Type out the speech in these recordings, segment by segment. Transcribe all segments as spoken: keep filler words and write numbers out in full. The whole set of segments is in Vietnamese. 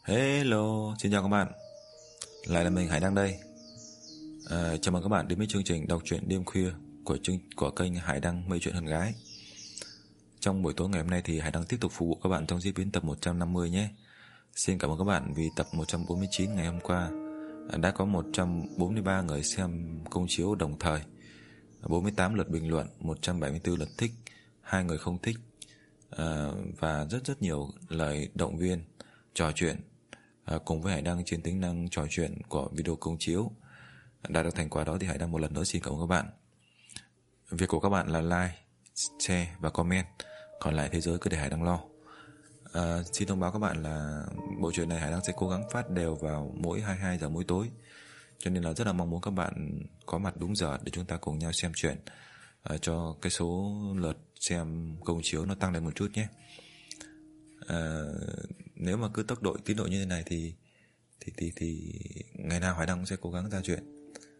Hello, xin chào các bạn. Lại là mình Hải Đăng đây. À, chào mừng các bạn đến với chương trình đọc truyện đêm khuya của chương của kênh Hải Đăng Mây Chuyện Hân Gái. Trong buổi tối ngày hôm nay thì Hải Đăng tiếp tục phục vụ các bạn trong diễn biến tập một trăm năm mươi nhé. Xin cảm ơn các bạn vì tập một trăm bốn mươi chín ngày hôm qua đã có một trăm bốn mươi ba người xem công chiếu đồng thời, bốn mươi tám lượt bình luận, một trăm bảy mươi tư lượt thích, hai người không thích, à, và rất rất nhiều lời động viên, trò chuyện à, cùng với Hải Đăng trên tính năng trò chuyện của video công chiếu. Đạt được thành quả đó thì Hải Đăng một lần nữa xin cảm ơn các bạn. Việc của các bạn là like, share và comment, còn lại thế giới cứ để Hải Đăng lo. à, Xin thông báo các bạn là bộ truyện này Hải Đăng sẽ cố gắng phát đều vào mỗi hai mươi hai giờ mỗi tối, cho nên là rất là mong muốn các bạn có mặt đúng giờ để chúng ta cùng nhau xem truyện, à, cho cái số lượt xem công chiếu nó tăng lên một chút nhé. À, nếu mà cứ tốc độ tiến độ như thế này thì thì thì thì ngày nào Hải Đăng cũng sẽ cố gắng ra chuyện.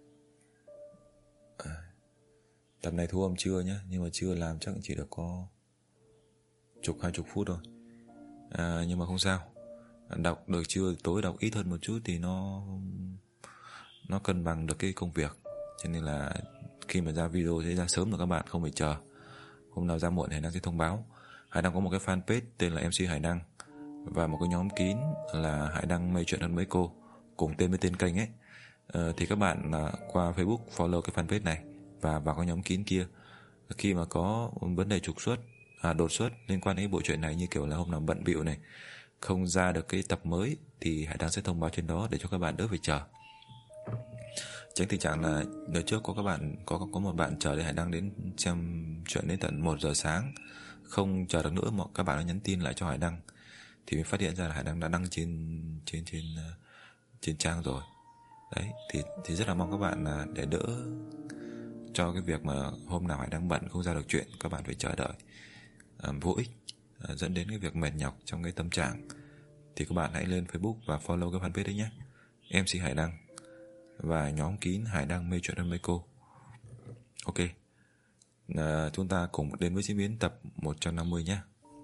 À, tập này thu âm trưa nhé, nhưng mà trưa làm chắc chỉ được có chục hai chục phút thôi. À, nhưng mà không sao, đọc được trưa tối đọc ít hơn một chút thì nó nó cân bằng được cái công việc, cho nên là khi mà ra video sẽ ra sớm được, các bạn không phải chờ. Hôm nào ra muộn Hải Đăng sẽ thông báo. Hải Đăng có một cái fanpage tên là em xê Hải Đăng và một cái nhóm kín là Hải Đăng Mây Chuyện Hơn Mấy Cô, cùng tên với tên kênh ấy. Ờ, thì các bạn uh, qua Facebook follow cái fanpage này và vào cái nhóm kín kia. Khi mà có vấn đề trục xuất, à, đột xuất liên quan đến bộ truyện này, như kiểu là hôm nào bận bịu này, không ra được cái tập mới, thì Hải Đăng sẽ thông báo trên đó để cho các bạn đỡ phải chờ. Tránh tình trạng là đợt trước có các bạn có có một bạn chờ để Hải Đăng đến xem chuyện đến tận một giờ sáng, không chờ được nữa mà các bạn đã nhắn tin lại cho Hải Đăng, thì mình phát hiện ra là Hải Đăng đã đăng trên trên trên trên trang rồi. Đấy, thì thì rất là mong các bạn là để đỡ cho cái việc mà hôm nào Hải Đăng bận không ra được chuyện, các bạn phải chờ đợi à, vô ích, à, dẫn đến cái việc mệt nhọc trong cái tâm trạng, thì các bạn hãy lên Facebook và follow cái fanpage đấy nhé, em xê Hải Đăng, và nhóm kín Hải Đăng Mây Chuyện Hơn Mấy Cô. Ok, à, chúng ta cùng đến với diễn biến tập một trăm năm mươi nhé.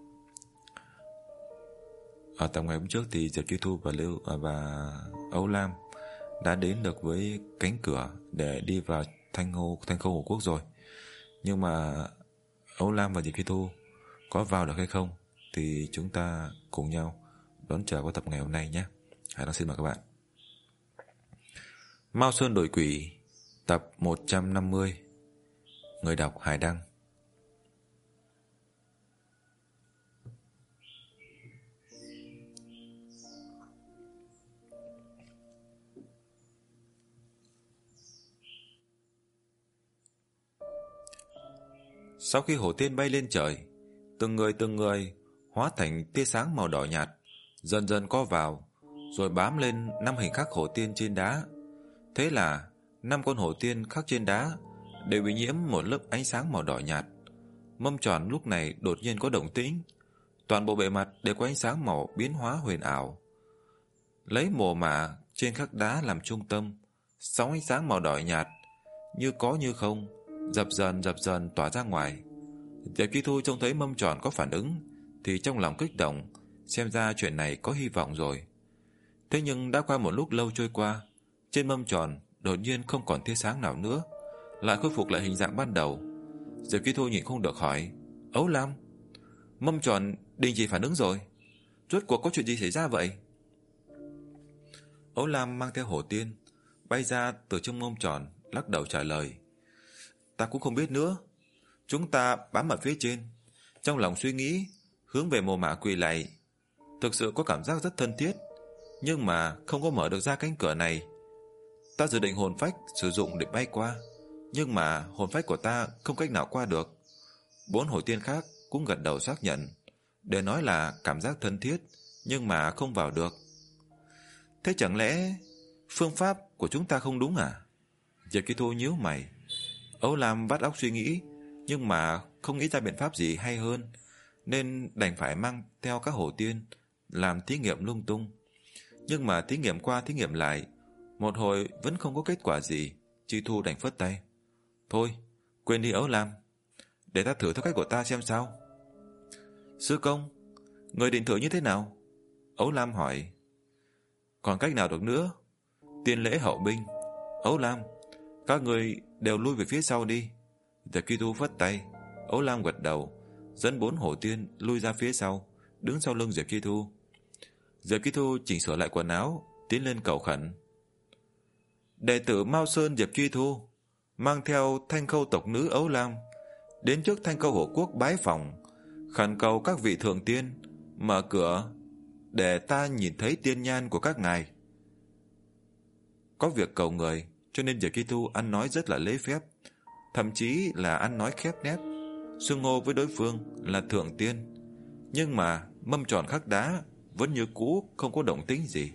Ở tập ngày hôm trước thì Diệp Chi Thu và Lưu và Âu Lam đã đến được với cánh cửa để đi vào Thanh Hồ Thanh Khâu Hồ Quốc rồi. Nhưng mà Âu Lam và Diệp Chi Thu có vào được hay không thì chúng ta cùng nhau đón chờ qua tập ngày hôm nay nhé. Hải Đăng xin mời các bạn. Mao Sơn Đổi Quỷ, tập một trăm năm mươi. Người đọc Hải Đăng. Sau khi hổ tiên bay lên trời, từng người từng người hóa thành tia sáng màu đỏ nhạt, dần dần co vào, rồi bám lên năm hình khắc hổ tiên trên đá. Thế là năm con hổ tiên khắc trên đá đều bị nhiễm một lớp ánh sáng màu đỏ nhạt. Mâm tròn lúc này đột nhiên có động tĩnh, toàn bộ bề mặt đều có ánh sáng màu biến hóa huyền ảo. Lấy mồ mả trên khắc đá làm trung tâm, sóng ánh sáng màu đỏ nhạt như có như không dập dần dập dần tỏa ra ngoài. Diệp Chi Thu trông thấy mâm tròn có phản ứng thì trong lòng kích động, xem ra chuyện này có hy vọng rồi. Thế nhưng đã qua một lúc lâu trôi qua, trên mâm tròn đột nhiên không còn tia sáng nào nữa, lại khôi phục lại hình dạng ban đầu. Diệp Chi Thu nhịn không được hỏi: Ấu Lam, mâm tròn đình chỉ phản ứng rồi, rốt cuộc có chuyện gì xảy ra vậy? Ấu Lam mang theo hổ tiên bay ra từ trong mâm tròn, lắc đầu trả lời: Ta cũng không biết nữa. Chúng ta bám ở phía trên, trong lòng suy nghĩ, hướng về mồ mả quỳ lạy. Thực sự có cảm giác rất thân thiết, nhưng mà không có mở được ra cánh cửa này. Ta dự định hồn phách sử dụng để bay qua, nhưng mà hồn phách của ta không cách nào qua được. Bốn hổ tiên khác cũng gật đầu xác nhận, để nói là cảm giác thân thiết, nhưng mà không vào được. Thế chẳng lẽ phương pháp của chúng ta không đúng à? Diệp Chi Thu nhíu mày. Âu Lam vắt óc suy nghĩ, nhưng mà không nghĩ ra biện pháp gì hay hơn, nên đành phải mang theo các hổ tiên làm thí nghiệm lung tung. Nhưng mà thí nghiệm qua thí nghiệm lại, một hồi vẫn không có kết quả gì. Chi Thu đành phất tay: Thôi, quên đi Âu Lam, để ta thử theo cách của ta xem sao. Sư công, người định thử như thế nào? Âu Lam hỏi. còn cách nào được nữa. Tiên lễ hậu binh. Ấu Lam, các người đều lui về phía sau đi. Diệp Kỳ Thu phất tay. Ấu Lam gật đầu, dẫn bốn hổ tiên lui ra phía sau, đứng sau lưng Diệp Kỳ Thu. Diệp Kỳ Thu chỉnh sửa lại quần áo, tiến lên cầu khẩn. Đệ tử Mao Sơn Diệp Kỳ Thu mang theo Thanh Khâu tộc nữ Ấu Lam đến trước Thanh Khâu Hổ Quốc bái phỏng, khẩn cầu các vị thượng tiên mở cửa để ta nhìn thấy tiên nhan của các ngài. Có việc cầu người, cho nên Diệp Kỳ Thu ăn nói rất là lễ phép, thậm chí là ăn nói khép nép, xưng hô với đối phương là thượng tiên. Nhưng mà mâm tròn khắc đá vẫn như cũ, không có động tĩnh gì.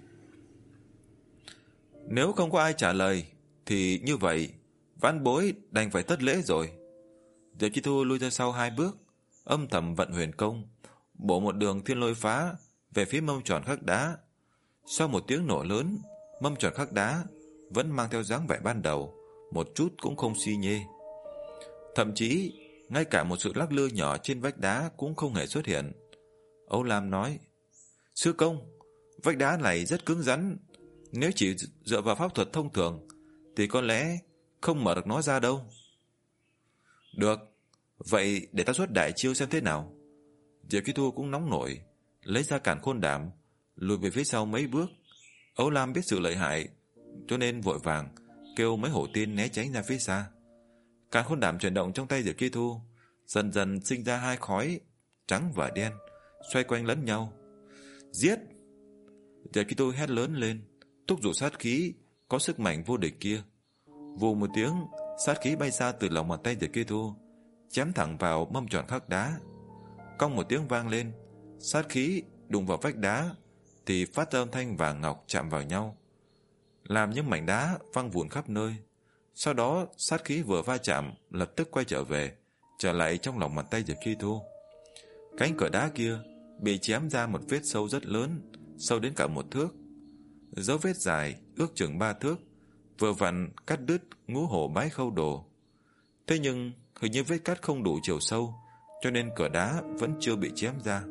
Nếu không có ai trả lời thì như vậy vãn bối đành phải thất lễ rồi. Diệp Kỳ Thu lui ra sau hai bước, âm thầm vận huyền công, bổ một đường thiên lôi phá về phía mâm tròn khắc đá. Sau một tiếng nổ lớn, mâm tròn khắc đá vẫn mang theo dáng vẻ ban đầu, một chút cũng không suy nhê. Thậm chí ngay cả một sự lắc lư nhỏ trên vách đá cũng không hề xuất hiện. Âu Lam nói: Sư công, vách đá này rất cứng rắn, nếu chỉ dựa vào pháp thuật thông thường thì có lẽ không mở được nó ra đâu. Được, vậy để ta xuất đại chiêu xem thế nào. Diệp Kỳ Thu cũng nóng nổi, lấy ra càn khôn đảm, lùi về phía sau mấy bước. Âu Lam biết sự lợi hại, cho nên vội vàng kêu mấy hổ tiên né tránh ra phía xa. Càn khôn đảm chuyển động trong tay Diệp Kỳ Thu, dần dần sinh ra hai khói trắng và đen, xoay quanh lẫn nhau. Giết! Diệp Kỳ Thu hét lớn lên, thúc giục sát khí có sức mạnh vô địch kia. Vù một tiếng, sát khí bay ra từ lòng bàn tay Diệp Kỳ Thu, chém thẳng vào mâm tròn khắc đá. Cong một tiếng vang lên, sát khí đụng vào vách đá thì phát ra âm thanh vàng ngọc chạm vào nhau, làm những mảnh đá văng vụn khắp nơi. Sau đó sát khí vừa va chạm lập tức quay trở về, trở lại trong lòng bàn tay Diệp Kỳ Thu. Cánh cửa đá kia bị chém ra một vết sâu rất lớn, sâu đến cả một thước. Dấu vết dài ước chừng ba thước, vừa vặn cắt đứt ngũ hổ bái khâu đồ. Thế nhưng hình như vết cắt không đủ chiều sâu, cho nên cửa đá vẫn chưa bị chém ra.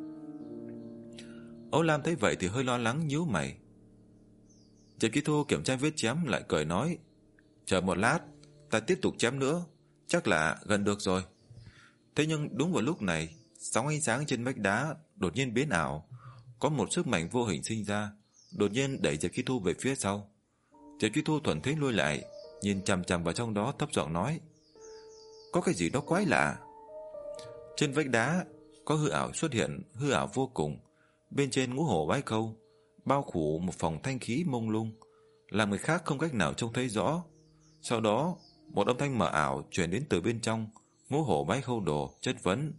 Âu Lam thấy vậy thì hơi lo lắng, nhíu mày. Diệp Kỳ Thu kiểm tra vết chém lại cười nói: Chờ một lát, ta tiếp tục chém nữa, chắc là gần được rồi. Thế nhưng đúng vào lúc này, sóng ánh sáng trên vách đá đột nhiên biến ảo, có một sức mạnh vô hình sinh ra, đột nhiên đẩy Diệp Kỳ Thu về phía sau. Diệp Kỳ Thu thuận thế lui lại, nhìn chằm chằm vào trong đó, thấp giọng nói: Có cái gì đó quái lạ. Trên vách đá có hư ảo xuất hiện, hư ảo vô cùng. Bên trên ngũ hổ bái khâu bao phủ một phòng thanh khí mông lung, làm người khác không cách nào trông thấy rõ. Sau đó một âm thanh mờ ảo truyền đến từ bên trong ngũ hổ bái khâu đồ, chất vấn: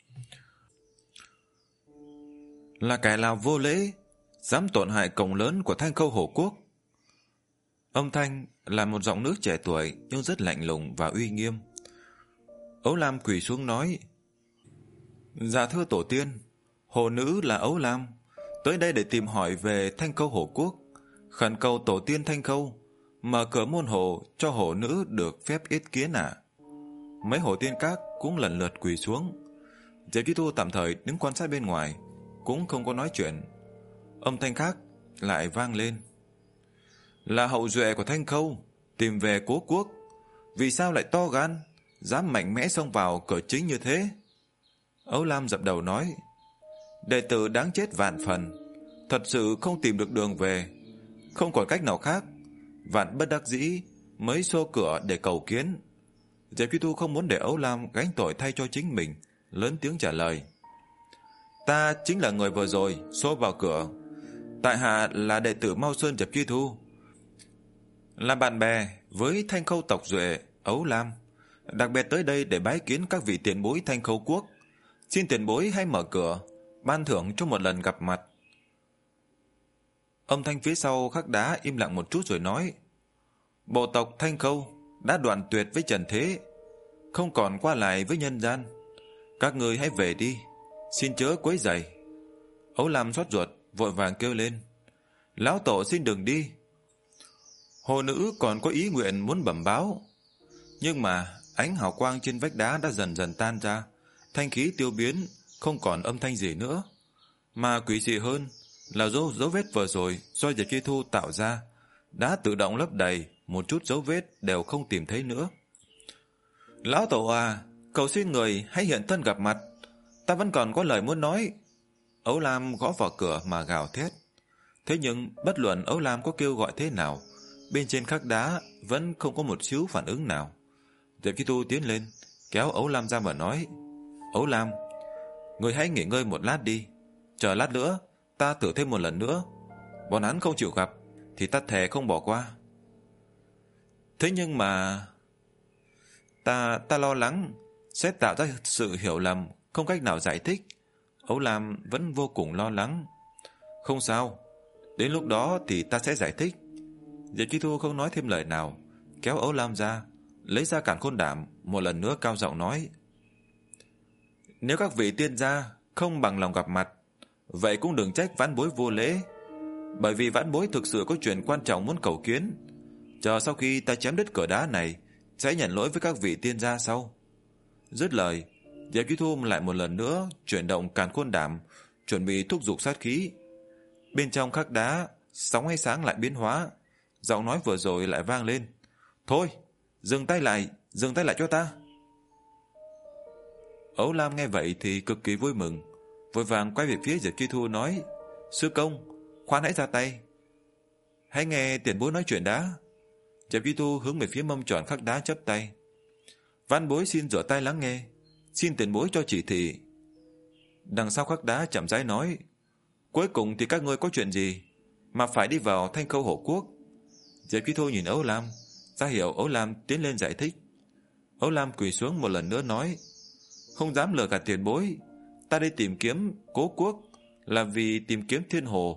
Là kẻ nào vô lễ, dám tổn hại cổng lớn của Thanh Khâu Hổ Quốc? Âm thanh là một giọng nữ trẻ tuổi nhưng rất lạnh lùng và uy nghiêm. Ấu Lam quỳ xuống nói: Dạ thưa tổ tiên, hồ nữ là Ấu Lam, tới đây để tìm hỏi về Thanh Khâu Hổ Quốc, khẩn cầu tổ tiên Thanh Khâu mở cửa môn hồ cho hồ nữ được phép yết kiến ạ. Mấy hồ tiên các cũng lần lượt quỳ xuống. Diệp Kỳ Thu tạm thời đứng quan sát bên ngoài, cũng không có nói chuyện. Âm thanh khác lại vang lên: Là hậu duệ của Thanh Khâu tìm về cố quốc, vì sao lại to gan, dám mạnh mẽ xông vào cửa chính như thế? Ấu Lam dập đầu nói: Đệ tử đáng chết vạn phần, thật sự không tìm được đường về, không còn cách nào khác, vạn bất đắc dĩ mới xô cửa để cầu kiến. Diệp Kỳ Thu không muốn để Ấu Lam gánh tội thay cho chính mình, lớn tiếng trả lời: Ta chính là người vừa rồi xô vào cửa. Tại hạ là đệ tử Mao Sơn Diệp Kỳ Thu, là bạn bè với Thanh Khâu tộc duệ Ấu Lam, đặc biệt tới đây để bái kiến các vị tiền bối Thanh Khâu quốc. Xin tiền bối hãy mở cửa, ban thưởng cho một lần gặp mặt. Âm thanh phía sau khắc đá im lặng một chút rồi nói: Bộ tộc Thanh Khâu đã đoạn tuyệt với trần thế, không còn qua lại với nhân gian. Các người hãy về đi, xin chớ quấy rầy. Ấu Lam xót ruột, vội vàng kêu lên: Lão tổ xin đừng đi. Hồ nữ còn có ý nguyện muốn bẩm báo, nhưng mà ánh hào quang trên vách đá đã dần dần tan ra, thanh khí tiêu biến, không còn âm thanh gì nữa. Mà quỷ dị hơn là dấu, dấu vết vừa rồi do Diệp Chi Thu tạo ra đã tự động lấp đầy, một chút dấu vết đều không tìm thấy nữa. Lão tổ à, cầu xin người hãy hiện thân gặp mặt, ta vẫn còn có lời muốn nói. Ấu Lam gõ vào cửa mà gào thét. Thế nhưng bất luận Ấu Lam có kêu gọi thế nào, bên trên khắc đá vẫn không có một xíu phản ứng nào. Diệp Chi Thu tiến lên, kéo Ấu Lam ra mà nói: Ấu Lam, người hãy nghỉ ngơi một lát đi, chờ lát nữa ta thử thêm một lần nữa. Bọn hắn không chịu gặp thì ta thề không bỏ qua. Thế nhưng mà Ta ta lo lắng sẽ tạo ra sự hiểu lầm, không cách nào giải thích. Ấu Lam vẫn vô cùng lo lắng. Không sao, đến lúc đó thì ta sẽ giải thích. Diệp Chi Thu không nói thêm lời nào, kéo Ấu Lam ra, lấy ra càn khôn đảm, một lần nữa cao giọng nói: Nếu các vị tiên gia không bằng lòng gặp mặt, vậy cũng đừng trách vãn bối vô lễ, bởi vì vãn bối thực sự có chuyện quan trọng muốn cầu kiến. Chờ sau khi ta chém đứt cửa đá này, sẽ nhận lỗi với các vị tiên gia sau. Dứt lời, Diệp Chi Thu lại một lần nữa chuyển động càn khôn đảm, chuẩn bị thúc giục sát khí. Bên trong khắc đá, sóng ánh sáng lại biến hóa, giọng nói vừa rồi lại vang lên: Thôi, dừng tay lại, dừng tay lại cho ta. Ấu Lam nghe vậy thì cực kỳ vui mừng, vội vàng quay về phía Diệp Chi Thu nói: Sư công, khoan hãy ra tay, hãy nghe tiền bối nói chuyện đã. Diệp Chi Thu hướng về phía mâm tròn khắc đá chắp tay: Vãn bối xin rửa tay lắng nghe, xin tiền bối cho chỉ thị. Đằng sau khắc đá chậm rãi nói: Cuối cùng thì các ngươi có chuyện gì mà phải đi vào Thanh Khâu Hổ Quốc? Diệp Chi Thu nhìn Ấu Lam, ra hiệu Ấu Lam tiến lên giải thích. Ấu Lam quỳ xuống một lần nữa nói: Không dám lừa gạt tiền bối, ta đi tìm kiếm Cố Quốc là vì tìm kiếm Thiên Hồ.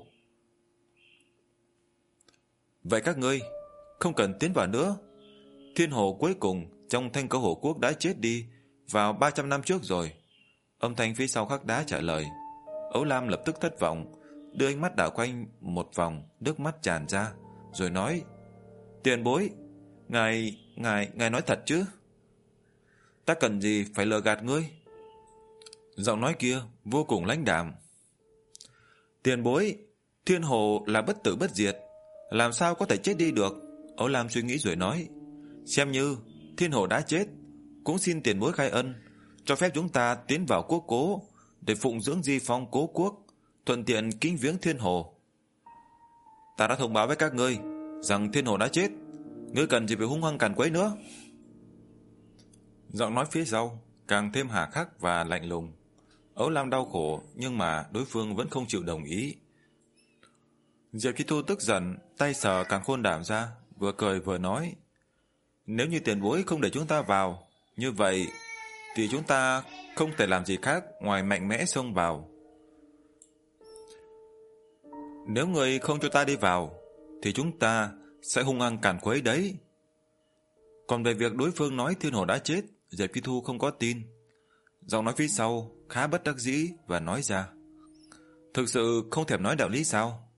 Vậy các ngươi không cần tiến vào nữa. Thiên Hồ cuối cùng trong Thanh Khâu Hổ Quốc đã chết đi vào ba trăm năm trước rồi. Âm thanh phía sau khắc đá trả lời. Ấu Lam lập tức thất vọng, đưa ánh mắt đảo quanh một vòng, nước mắt tràn ra, rồi nói: Tiền bối, ngài, ngài, ngài nói thật chứ? Ta cần gì phải lừa gạt ngươi? Giọng nói kia vô cùng lãnh đạm. Tiền bối, Thiên Hồ là bất tử bất diệt, làm sao có thể chết đi được? Ấu Lam suy nghĩ rồi nói: Xem như Thiên Hồ đã chết, cũng xin tiền bối khai ân, cho phép chúng ta tiến vào quốc cố để phụng dưỡng di phong Cố Quốc, thuận tiện kính viếng Thiên Hồ. Ta đã thông báo với các ngươi rằng Thiên Hồ đã chết, ngươi cần gì phải hung hăng càn quấy nữa? Giọng nói phía sau càng thêm hà khắc và lạnh lùng. Ấu Lam đau khổ, nhưng mà đối phương vẫn không chịu đồng ý. Diệp Chi Thu tức giận, tay sờ càn khôn đảm ra, vừa cười vừa nói: Nếu như tiền bối không để chúng ta vào, như vậy thì chúng ta không thể làm gì khác ngoài mạnh mẽ xông vào. Nếu người không cho ta đi vào, thì chúng ta sẽ hung hăng càn quấy đấy. Còn về việc đối phương nói Thiên Hồ đã chết, Diệp Chi Thu không có tin. Giọng nói phía sau khá bất đắc dĩ và nói ra: Thực sự không thèm nói đạo lý sao?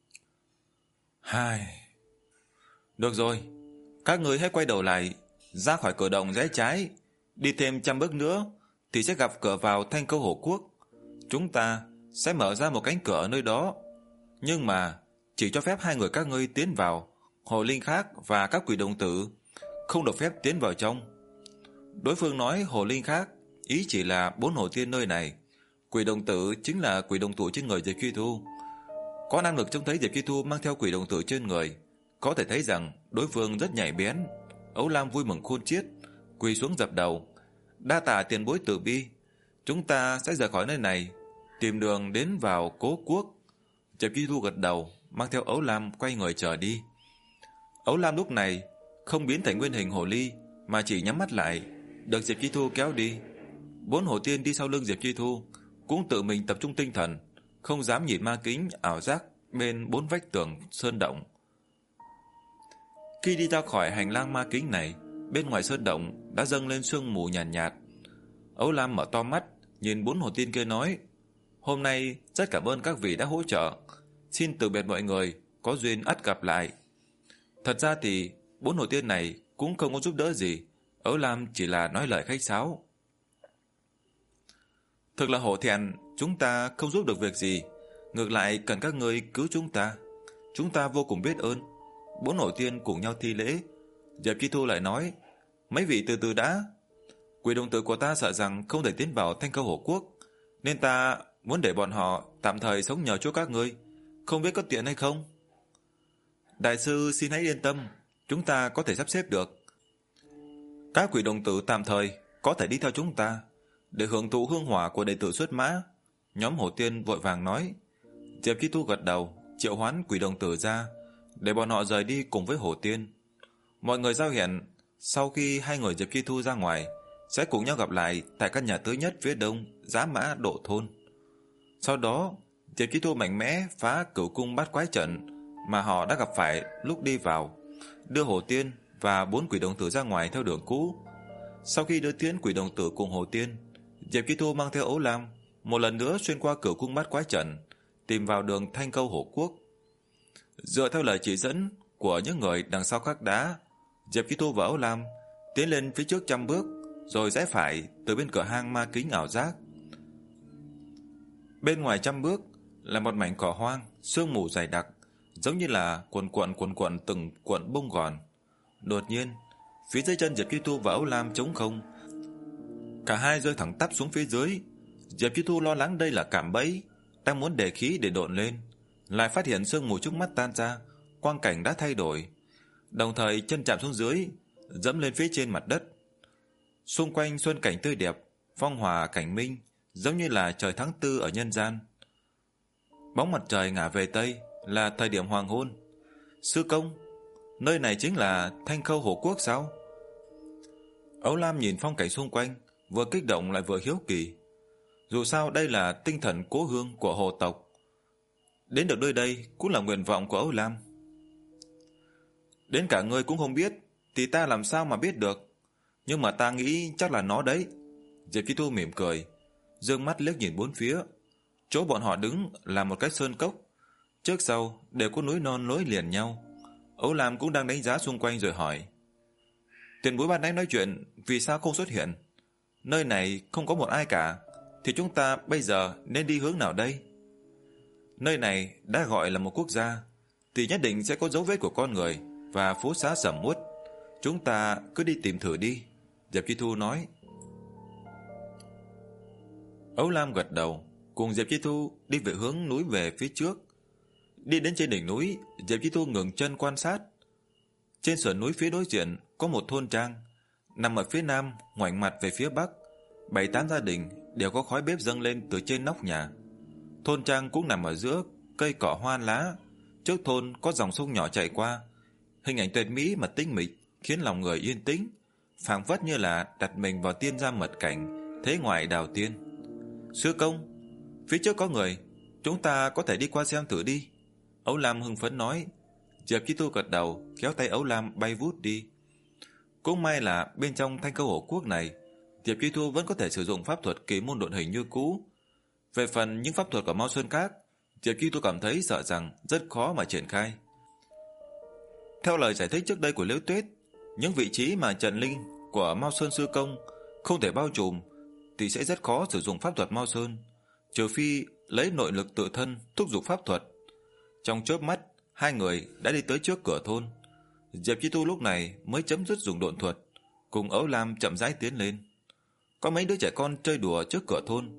Hai. Được rồi, các người hãy quay đầu lại, ra khỏi cửa động rẽ trái, đi thêm trăm bước nữa thì sẽ gặp cửa vào Thanh Khâu Hổ Quốc. Chúng ta sẽ mở ra một cánh cửa ở nơi đó, nhưng mà chỉ cho phép hai người các ngươi tiến vào, Hồ Linh Khác và các quỷ đồng tử không được phép tiến vào trong. Đối phương nói Hồ Linh Khác ý chỉ là bốn hồ tiên nơi này, quỷ đồng tử chính là quỷ đồng tử trên người Diệp Chi Thu. Có năng lực trông thấy Diệp Chi Thu mang theo quỷ đồng tử trên người, có thể thấy rằng đối phương rất nhạy bén. Ấu Lam vui mừng khôn xiết, quỳ xuống dập đầu: Đa tạ tiền bối từ bi, chúng ta sẽ rời khỏi nơi này, tìm đường đến vào Cố Quốc. Diệp Chi Thu gật đầu, mang theo Ấu Lam quay người trở đi. Ấu Lam lúc này không biến thành nguyên hình hồ ly, mà chỉ nhắm mắt lại, được Diệp Chi Thu kéo đi. Bốn hồ tiên đi sau lưng Diệp Chi Thu cũng tự mình tập trung tinh thần, không dám nhìn ma kính ảo giác bên bốn vách tường sơn động. Khi đi ra khỏi hành lang ma kính này, bên ngoài sơn động đã dâng lên sương mù nhàn nhạt, nhạt. Ấu Lam mở to mắt, nhìn bốn hồ tiên kia nói: Hôm nay rất cảm ơn các vị đã hỗ trợ, xin từ biệt mọi người, có duyên ắt gặp lại. Thật ra thì bốn hồ tiên này cũng không có giúp đỡ gì, Ấu Lam chỉ là nói lời khách sáo. Thực là hổ thẹn, chúng ta không giúp được việc gì, Ngược lại cần các ngươi cứu chúng ta. Chúng ta vô cùng biết ơn. Bốn hổ tiên cùng nhau thi lễ. Diệp Chi Thu lại nói, mấy vị từ từ đã. Quỷ đồng tử của ta sợ rằng không thể tiến vào Thanh Câu Hổ Quốc, nên ta muốn để bọn họ tạm thời sống nhờ chỗ các ngươi, không biết có tiện hay không. Đại sư xin hãy yên tâm, chúng ta có thể sắp xếp được. Các quỷ đồng tử tạm thời có thể đi theo chúng ta để hưởng thụ hương hỏa của đệ tử xuất mã. Nhóm hổ tiên vội vàng nói. Diệp Chi Thu gật đầu, triệu hoán quỷ đồng tử ra để bọn họ rời đi cùng với hổ tiên. Mọi người giao hẹn sau khi hai người Diệp Chi Thu ra ngoài sẽ cùng nhau gặp lại tại căn nhà thứ nhất phía đông Giá Mã Độ Thôn. Sau đó Diệp Chi Thu mạnh mẽ phá Cửu Cung Bát Quái trận mà họ đã gặp phải lúc đi vào, đưa hổ tiên và bốn quỷ đồng tử ra ngoài theo đường cũ. Sau khi đưa tiến quỷ đồng tử cùng hổ tiên, Diệp Chi Thu mang theo Ấu Lam một lần nữa xuyên qua Cửu Cung Bát Quái trận, tìm vào đường Thanh Câu Hổ Quốc. Dựa theo lời chỉ dẫn của những người đằng sau các đá, Diệp Chi Thu và Ấu Lam tiến lên phía trước trăm bước, rồi rẽ phải từ bên cửa hang ma kính ảo giác. Bên ngoài trăm bước là một mảnh cỏ hoang, sương mù dày đặc, giống như là cuộn cuộn cuộn cuộn từng cuộn bông gòn. Đột nhiên, phía dưới chân Diệp Chi Thu và Ấu Lam trống không, cả hai rơi thẳng tắp xuống phía dưới. Diệp Chi Thu lo lắng đây là cạm bẫy, đang muốn đề khí để độn lên, lại phát hiện sương mù trước mắt tan ra, quang cảnh đã thay đổi. Đồng thời chân chạm xuống dưới, dẫm lên phía trên mặt đất. Xung quanh xuân cảnh tươi đẹp, phong hòa cảnh minh, giống như là trời tháng tư ở nhân gian. Bóng mặt trời ngả về tây, là thời điểm hoàng hôn. Sư công, nơi này chính là Thanh Câu Hổ Quốc sao? Ấu Lam nhìn phong cảnh xung quanh, vừa kích động lại vừa hiếu kỳ. Dù sao đây là tinh thần cố hương của hồ tộc, đến được nơi đây cũng là nguyện vọng của Ấu Lam. Đến cả ngươi cũng không biết thì ta làm sao mà biết được, nhưng mà ta nghĩ chắc là nó đấy. Diệp Chi Thu mỉm cười, dương mắt liếc nhìn bốn phía. Chỗ bọn họ đứng là một cái sơn cốc, trước sau đều có núi non nối liền nhau. Ấu Lam cũng đang đánh giá xung quanh rồi hỏi, tiền bối ban nãy nói chuyện vì sao không xuất hiện? Nơi này không có một ai cả, thì chúng ta bây giờ nên đi hướng nào đây? Nơi này đã gọi là một quốc gia, thì nhất định sẽ có dấu vết của con người và phố xá sầm uất. Chúng ta cứ đi tìm thử đi, Diệp Chi Thu nói. Ấu Lam gật đầu, cùng Diệp Chi Thu đi về hướng núi về phía trước. Đi đến trên đỉnh núi, Diệp Chi Thu ngừng chân quan sát. Trên sườn núi phía đối diện có một thôn trang, nằm ở phía nam ngoảnh mặt về phía bắc. Bảy tám gia đình đều có khói bếp dâng lên từ trên nóc nhà. Thôn trang cũng nằm ở giữa cây cỏ hoa lá. Trước thôn có dòng sông nhỏ chảy qua, hình ảnh tuyệt mỹ mà tinh mịch, khiến lòng người yên tĩnh, phảng phất như là đặt mình vào tiên gia mật cảnh, thế ngoại đào tiên. Sư công, phía trước có người, chúng ta có thể đi qua xem thử đi, Ấu Lam hưng phấn nói. Diệp Chi Thu gật đầu, kéo tay Ấu Lam bay vút đi. Cũng may là bên trong Thanh Câu Hổ Quốc này, Diệp Chi Thu vẫn có thể sử dụng pháp thuật kỳ môn độn hình như cũ. Về phần những pháp thuật của Mao Sơn Các, Diệp Chi Thu cảm thấy sợ rằng rất khó mà triển khai. Theo lời giải thích trước đây của Liễu Tuyết, những vị trí mà trận linh của Mao Sơn Sư Công không thể bao trùm thì sẽ rất khó sử dụng pháp thuật Mao Sơn, trừ phi lấy nội lực tự thân thúc giục pháp thuật. Trong chớp mắt, hai người đã đi tới trước cửa thôn. Diệp Chi Thu lúc này mới chấm dứt dùng độn thuật, cùng Ấu Lam chậm rãi tiến lên. Có mấy đứa trẻ con chơi đùa trước cửa thôn,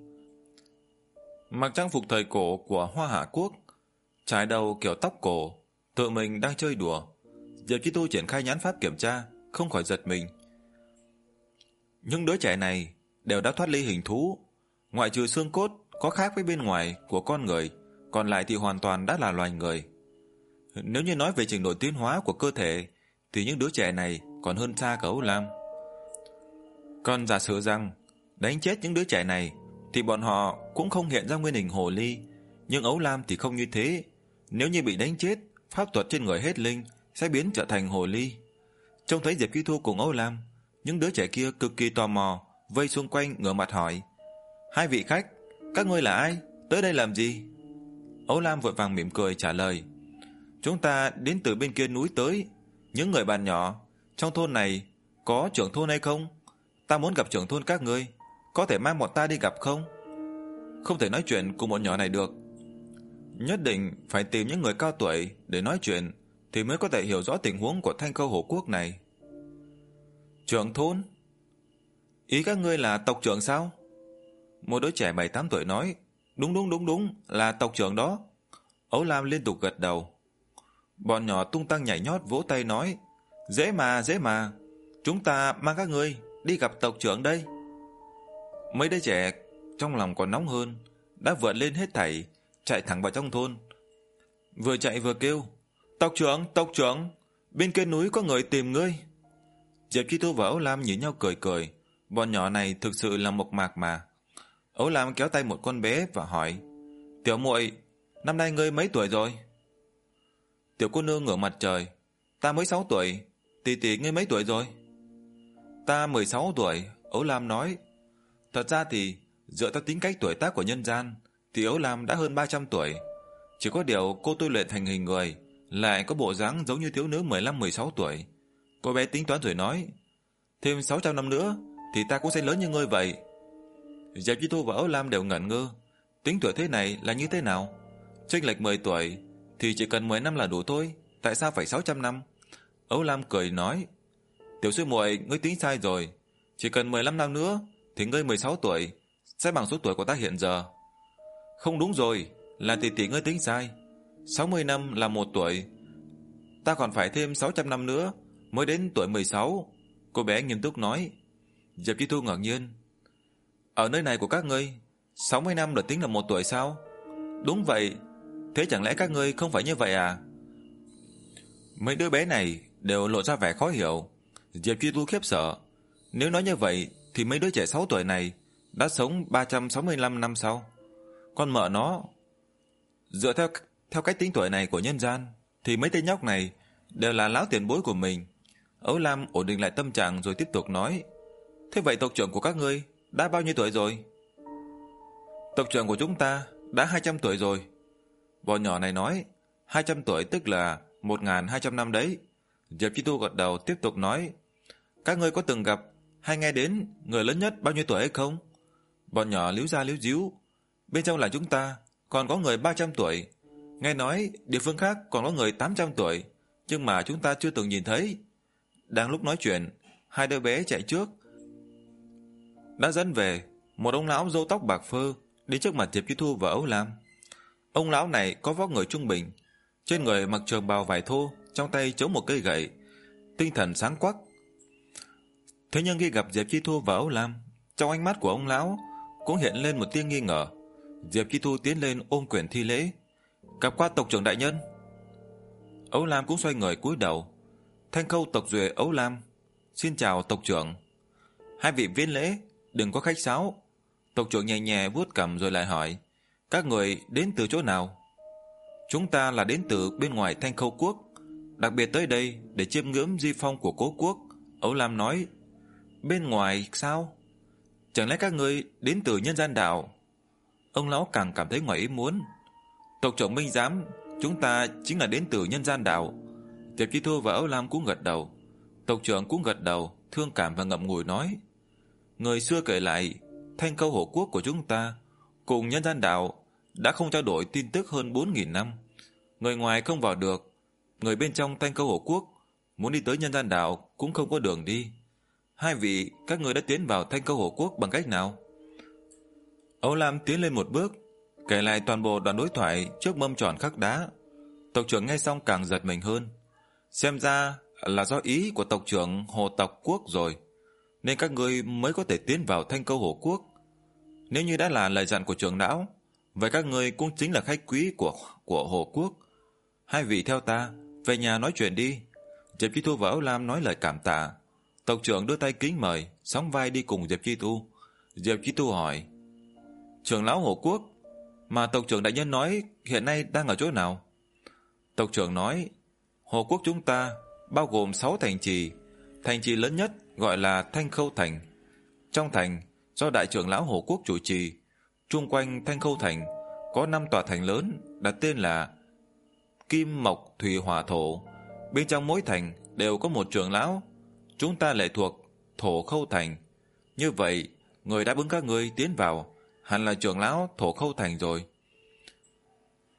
mặc trang phục thời cổ của Hoa Hạ Quốc, trải đầu kiểu tóc cổ, tự mình đang chơi đùa. Diệp Chi Thu triển khai nhãn pháp kiểm tra, không khỏi giật mình. Những đứa trẻ này đều đã thoát ly hình thú, ngoại trừ xương cốt có khác với bên ngoài của con người, còn lại thì hoàn toàn đã là loài người. Nếu như nói về trình độ tiến hóa của cơ thể, thì những đứa trẻ này còn hơn xa cả Ấu Lam. Còn giả sử rằng đánh chết những đứa trẻ này, thì bọn họ cũng không hiện ra nguyên hình hồ ly. Nhưng Ấu Lam thì không như thế. Nếu như bị đánh chết, pháp thuật trên người hết linh sẽ biến trở thành hồ ly. Trông thấy Diệp Chi Thu cùng Ấu Lam, những đứa trẻ kia cực kỳ tò mò, vây xung quanh ngửa mặt hỏi, hai vị khách, các ngươi là ai? Tới đây làm gì? Ấu Lam vội vàng mỉm cười trả lời, chúng ta đến từ bên kia núi tới. Những người bạn nhỏ, trong thôn này có trưởng thôn hay không? Ta muốn gặp trưởng thôn các ngươi, có thể mang bọn ta đi gặp không? Không thể nói chuyện cùng bọn nhỏ này được. Nhất định phải tìm những người cao tuổi để nói chuyện thì mới có thể hiểu rõ tình huống của Thanh Khâu Hổ Quốc này. Trưởng thôn? Ý các ngươi là tộc trưởng sao? Một đứa trẻ bảy tám tuổi nói. Đúng đúng đúng đúng, là tộc trưởng đó. Ấu Lam liên tục gật đầu. Bọn nhỏ tung tăng nhảy nhót vỗ tay nói. Dễ mà, dễ mà. Chúng ta mang các ngươi đi gặp tộc trưởng đây. Mấy đứa trẻ trong lòng còn nóng hơn, đã vượt lên hết thảy, chạy thẳng vào trong thôn. Vừa chạy vừa kêu. Tộc trưởng, tộc trưởng, bên kia núi có người tìm ngươi. Diệp Chi Thu và Ấu Lam nhìn nhau cười cười. Bọn nhỏ này thực sự là mộc mạc mà. Ấu Lam kéo tay một con bé và hỏi. Tiểu muội, năm nay ngươi mấy tuổi rồi? Tiểu cô nương ngửa mặt trời. Ta mới sáu tuổi. Tỷ tỷ ngươi mấy tuổi rồi? Ta mười sáu tuổi. Ấu Lam nói. Thật ra thì dựa theo tính cách tuổi tác của nhân gian thì Ấu Lam đã hơn ba trăm tuổi. Chỉ có điều cô tôi luyện thành hình người lại có bộ dáng giống như thiếu nữ mười lăm mười sáu tuổi. Cô bé tính toán rồi nói. Thêm sáu trăm năm nữa thì ta cũng sẽ lớn như ngươi vậy. Diệp Chi Thu và Ấu Lam đều ngẩn ngơ. Tính tuổi thế này là như thế nào? Chênh lệch mười tuổi thì chỉ cần mười năm là đủ thôi, tại sao phải sáu trăm năm? Ấu Lam cười nói. Tiểu sư muội, ngươi tính sai rồi. Chỉ cần mười lăm năm nữa thì ngươi mười sáu tuổi, sẽ bằng số tuổi của ta hiện giờ. Không đúng rồi, là tỷ tỷ ngươi tính sai. Sáu mươi năm là một tuổi, ta còn phải thêm sáu trăm năm nữa mới đến tuổi mười sáu. Cô bé nghiêm túc nói. Diệp Chi Thu ngạc nhiên. Ở nơi này của các ngươi, sáu mươi năm được tính là một tuổi sao? Đúng vậy. Thế chẳng lẽ các ngươi không phải như vậy à? Mấy đứa bé này đều lộ ra vẻ khó hiểu. Diệp Chi Tu khiếp sợ. Nếu nói như vậy thì mấy đứa trẻ sáu tuổi này đã sống ba trăm sáu mươi lăm năm sau. Con mợ nó. Dựa theo theo cách tính tuổi này của nhân gian thì mấy tên nhóc này đều là lão tiền bối của mình. Ấu Lam ổn định lại tâm trạng rồi tiếp tục nói. Thế vậy tộc trưởng của các ngươi đã bao nhiêu tuổi rồi? Tộc trưởng của chúng ta đã hai trăm tuổi rồi. Bọn nhỏ này nói. Hai trăm tuổi tức là một nghìn hai trăm năm đấy. Diệp Chi Tu gật đầu tiếp tục nói. Các ngươi có từng gặp hay nghe đến người lớn nhất bao nhiêu tuổi hay không? Bọn nhỏ líu ra líu díu. Bên trong là chúng ta còn có người ba trăm tuổi. Nghe nói địa phương khác còn có người tám trăm tuổi, nhưng mà chúng ta chưa từng nhìn thấy. Đang lúc nói chuyện, hai đứa bé chạy trước đã dẫn về một ông lão râu tóc bạc phơ đi trước mặt Diệp Chi Thu và Ấu Lam. Ông lão này có vóc người trung bình, trên người mặc trường bào vải thô, trong tay chống một cây gậy, tinh thần sáng quắc. Thế nhưng khi gặp Diệp Chi Thu và Ấu Lam, trong ánh mắt của ông lão cũng hiện lên một tia nghi ngờ. Diệp Chi Thu tiến lên ôm quyền thi lễ. Gặp qua tộc trưởng đại nhân. Ấu Lam cũng xoay người cúi đầu. Thanh Khâu tộc duệ Ấu Lam. Xin chào tộc trưởng. Hai vị viễn lễ, đừng có khách sáo. Tộc trưởng nhẹ nhẹ vuốt cằm rồi lại hỏi. Các người đến từ chỗ nào? Chúng ta là đến từ bên ngoài Thanh Khâu quốc, đặc biệt tới đây để chiêm ngưỡng di phong của cố quốc. Ấu Lam nói. Bên ngoài sao? Chẳng lẽ các ngươi đến từ nhân gian đảo? Ông lão càng cảm thấy ngoài ý muốn. Tộc trưởng minh giám, chúng ta chính là đến từ nhân gian đảo. Diệp Chi Thu và Ấu Lam cũng gật đầu. Tộc trưởng cũng gật đầu, thương cảm và ngậm ngùi nói. Người xưa kể lại, Thanh Khâu Hổ quốc của chúng ta cùng nhân gian đảo đã không trao đổi tin tức hơn bốn nghìn năm. Người ngoài không vào được, người bên trong Thanh Khâu Hổ quốc muốn đi tới nhân gian đảo cũng không có đường đi. Hai vị, các người đã tiến vào Thanh Khâu Hổ quốc bằng cách nào? Ấu Lam tiến lên một bước, kể lại toàn bộ đoạn đối thoại trước mâm tròn khắc đá. Tộc trưởng nghe xong càng giật mình hơn. Xem ra là do ý của tộc trưởng Hồ tộc quốc rồi, nên các ngươi mới có thể tiến vào Thanh Khâu Hổ quốc. Nếu như đã là lời dặn của trưởng lão, vậy các ngươi cũng chính là khách quý của của Hồ quốc. Hai vị theo ta về nhà nói chuyện đi. Diệp Chi Thu và Ấu Lam nói lời cảm tạ. Tộc trưởng đưa tay kính mời, sóng vai đi cùng Diệp Chi Thu. Diệp Chi Thu hỏi. Trưởng lão Hồ quốc, mà tộc trưởng đại nhân nói hiện nay đang ở chỗ nào? Tộc trưởng nói. Hồ quốc chúng ta bao gồm sáu thành trì. Thành trì lớn nhất gọi là Thanh Khâu thành. Trong thành do đại trưởng lão Hồ quốc chủ trì. Chung quanh Thanh Khâu thành có năm tòa thành lớn đặt tên là Kim Mộc Thủy Hỏa Thổ. Bên trong mỗi thành đều có một trưởng lão. Chúng ta lệ thuộc Thổ Khâu thành. Như vậy người đáp ứng các ngươi tiến vào hẳn là trưởng lão Thổ Khâu thành rồi.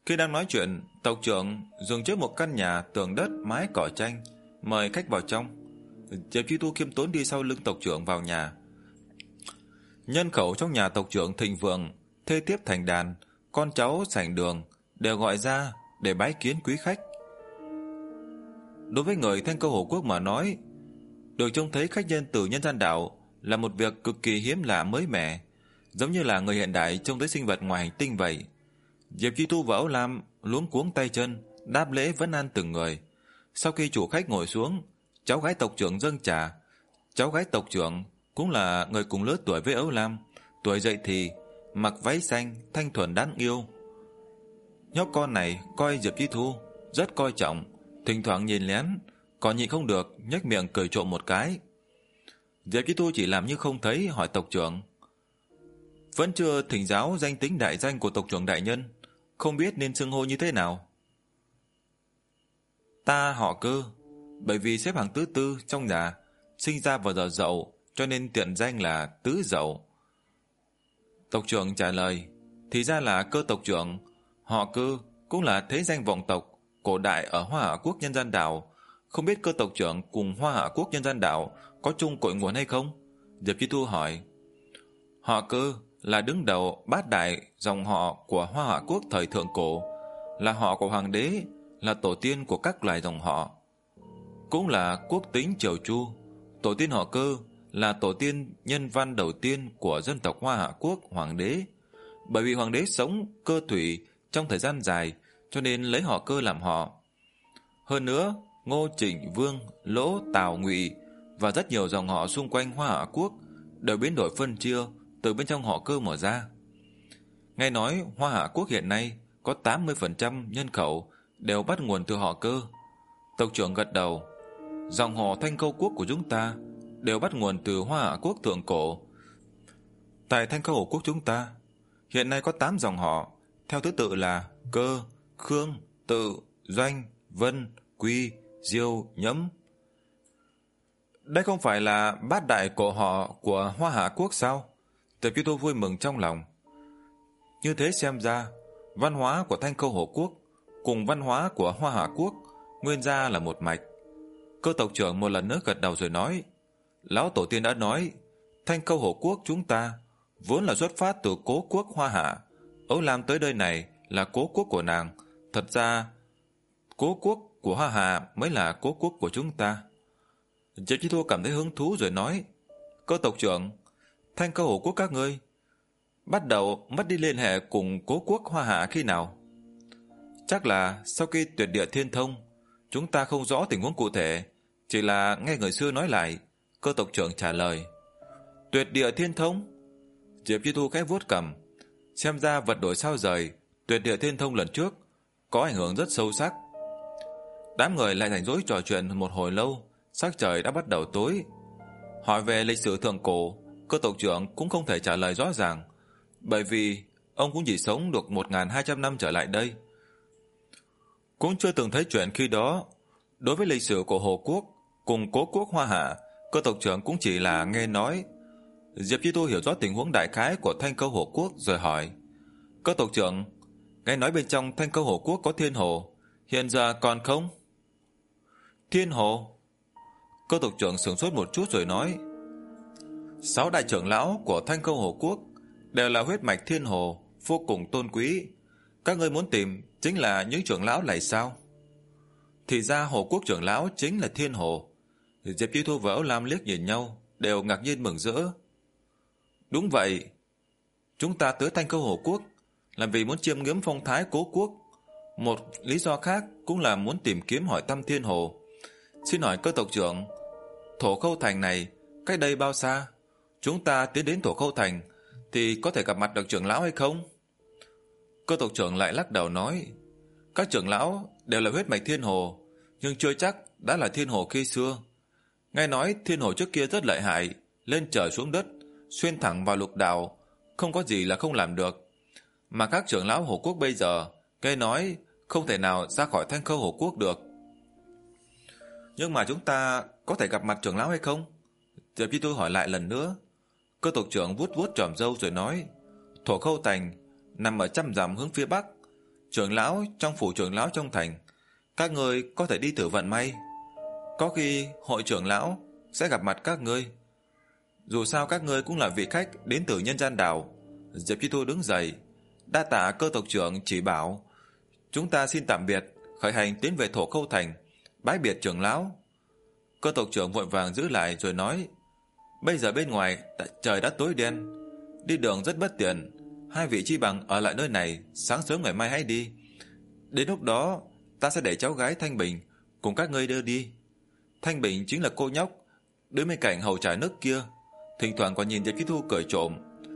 Khi đang nói chuyện, tộc trưởng dừng trước một căn nhà tường đất mái cỏ tranh, mời khách vào trong. Diệp Chi Tu khiêm tốn đi sau lưng tộc trưởng vào nhà. Nhân khẩu trong nhà tộc trưởng thịnh vượng, thê thiếp thành đàn, con cháu sảnh đường đều gọi ra để bái kiến quý khách. Đối với người Thanh Câu Hổ Quốc mà nói, được trông thấy khách nhân từ nhân gian đảo là một việc cực kỳ hiếm lạ mới mẻ, giống như là người hiện đại trông thấy sinh vật ngoài hành tinh vậy. Diệp Chi Tu và Âu Lam luống cuống tay chân, đáp lễ vấn an từng người. Sau khi chủ khách ngồi xuống, cháu gái tộc trưởng dâng trà. Cháu gái tộc trưởng cũng là người cùng lứa tuổi với Âu Lam, tuổi dậy thì, mặc váy xanh, thanh thuần đáng yêu. Nhóc con này coi Diệp Chi Tu rất coi trọng, thỉnh thoảng nhìn lén, còn nhịn không được nhếch miệng cười trộm một cái. Diệp Chi Tu chỉ làm như không thấy, hỏi tộc trưởng: vẫn chưa thỉnh giáo danh tính đại danh của tộc trưởng đại nhân, không biết nên xưng hô như thế nào. Ta họ Cơ, bởi vì xếp hàng thứ tư trong nhà, sinh ra vào giờ Dậu, cho nên tiện danh là Tứ Dậu. Tộc trưởng trả lời: thì ra là Cơ tộc trưởng. Họ Cơ cũng là thế danh vọng tộc cổ đại ở Hoa Hạ Quốc nhân gian đảo. Không biết Cơ tộc trưởng cùng Hoa Hạ Quốc nhân gian đảo có chung cội nguồn hay không? Diệp Chi Tu hỏi. Họ Cơ là đứng đầu bát đại dòng họ của Hoa Hạ Quốc thời thượng cổ, là họ của hoàng đế, là tổ tiên của các loài dòng họ, cũng là quốc tính Triều Chu. Tổ tiên họ Cơ là tổ tiên nhân văn đầu tiên của dân tộc Hoa Hạ Quốc hoàng đế. Bởi vì hoàng đế sống cơ thủy trong thời gian dài, cho nên lấy họ Cơ làm họ. Hơn nữa, Ngô, Trịnh, Vương, Lỗ, Tào, Ngụy và rất nhiều dòng họ xung quanh Hoa Hạ Quốc đều biến đổi phân chia từ bên trong họ Cơ mở ra. Nghe nói Hoa Hạ Quốc hiện nay có tám mươi phần trăm nhân khẩu đều bắt nguồn từ họ Cơ. Tộc trưởng gật đầu. Dòng họ Thanh Câu Quốc của chúng ta đều bắt nguồn từ Hoa Hạ Quốc thượng cổ. Tại Thanh Câu Hổ Quốc chúng ta hiện nay có tám dòng họ, theo thứ tự là Cơ, Khương, Tự, Doanh, Vân, Quy, Diêu, Nhẫm. Đây không phải là bát đại cổ họ của Hoa Hạ Quốc sao? Diệp Chi Tu vui mừng trong lòng. Như thế xem ra, văn hóa của Thanh Câu Hổ Quốc cùng văn hóa của Hoa Hạ Quốc nguyên ra là một mạch. Cơ tộc trưởng một lần nữa gật đầu rồi nói: lão tổ tiên đã nói, Thanh Câu Hổ Quốc chúng ta vốn là xuất phát từ cố quốc Hoa Hạ. Âu Lam tới đây này là cố quốc của nàng. Thật ra, cố quốc của Hoa Hạ mới là cố quốc của chúng ta. Diệp Chi Tu cảm thấy hứng thú rồi nói: Cơ tộc trưởng, Thanh Câu Hổ Quốc các ngươi bắt đầu mất đi liên hệ cùng cố quốc Hoa Hạ khi nào? Chắc là sau khi tuyệt địa thiên thông. Chúng ta không rõ tình huống cụ thể, chỉ là nghe người xưa nói lại. Cơ tộc trưởng trả lời. Tuyệt địa thiên thông? Diệp Chi Tu khẽ vuốt cằm. Xem ra vật đổi sao rời, tuyệt địa thiên thông lần trước có ảnh hưởng rất sâu sắc. Đám người lại rảnh rỗi trò chuyện một hồi lâu. Sắc trời đã bắt đầu tối. Hỏi về lịch sử thượng cổ, cơ tộc trưởng cũng không thể trả lời rõ ràng, bởi vì ông cũng chỉ sống được một nghìn hai trăm năm trở lại đây, cũng chưa từng thấy chuyện khi đó. Đối với lịch sử của Hồ Quốc cùng cố quốc Hoa Hạ, cơ tộc trưởng cũng chỉ là nghe nói. Diệp Chi Tu hiểu rõ tình huống đại khái của Thanh Câu Hổ Quốc rồi hỏi: Cơ tộc trưởng, nghe nói bên trong Thanh Câu Hổ Quốc có thiên hồ, hiện giờ còn không? Thiên hồ? Cơ tộc trưởng sửng sốt một chút rồi nói: Sáu đại trưởng lão của Thanh Câu Hổ Quốc đều là huyết mạch thiên hồ, vô cùng tôn quý. Các ngươi muốn tìm chính là những trưởng lão này sao? Thì ra Hồ Quốc trưởng lão chính là thiên hồ. Diệp Chi Thu và Âu Lam liếc nhìn nhau, đều ngạc nhiên mừng rỡ. Đúng vậy, chúng ta tới Thanh Câu Hổ Quốc là vì muốn chiêm ngưỡng phong thái cố quốc. Một lý do khác cũng là muốn tìm kiếm hỏi thăm thiên hồ. Xin hỏi cơ tộc trưởng, Thổ Khâu Thành này cách đây bao xa? Chúng ta tiến đến Thổ Khâu Thành thì có thể gặp mặt được trưởng lão hay không? Cơ tộc trưởng lại lắc đầu nói: Các trưởng lão đều là huyết mạch thiên hồ, nhưng chưa chắc đã là thiên hồ khi xưa. Nghe nói thiên hồ trước kia rất lợi hại, lên trời xuống đất, xuyên thẳng vào lục đạo, không có gì là không làm được. Mà các trưởng lão Hồ Quốc bây giờ, nghe nói không thể nào ra khỏi Thanh Câu Hổ Quốc được. Nhưng mà chúng ta có thể gặp mặt trưởng lão hay không? Diệp Chi Tu hỏi lại lần nữa. Cơ tộc trưởng vuốt vuốt tròm râu rồi nói: Thổ Khâu Thành nằm ở trăm dặm hướng phía bắc. trưởng lão trong phủ trưởng lão trong thành, các ngươi có thể đi thử vận may. Có khi hội trưởng lão sẽ gặp mặt các ngươi. Dù sao các ngươi cũng là vị khách đến từ nhân gian đảo. Diệp Chi Thu đứng dậy, đa tạ Cơ tộc trưởng chỉ bảo. Chúng ta xin tạm biệt, khởi hành tiến về Thổ Khâu thành, bái biệt trưởng lão. Cơ tộc trưởng vội vàng giữ lại rồi nói, bây giờ bên ngoài trời đã tối đen, đi đường rất bất tiện. Hai vị chi bằng ở lại nơi này, sáng sớm ngày mai hãy đi. Đến lúc đó ta sẽ để cháu gái Thanh Bình cùng các ngươi đưa đi. Thanh Bình chính là cô nhóc đứng bên cạnh hầu trà nước kia, thỉnh thoảng còn nhìn Diệp Chi Thu cười trộm.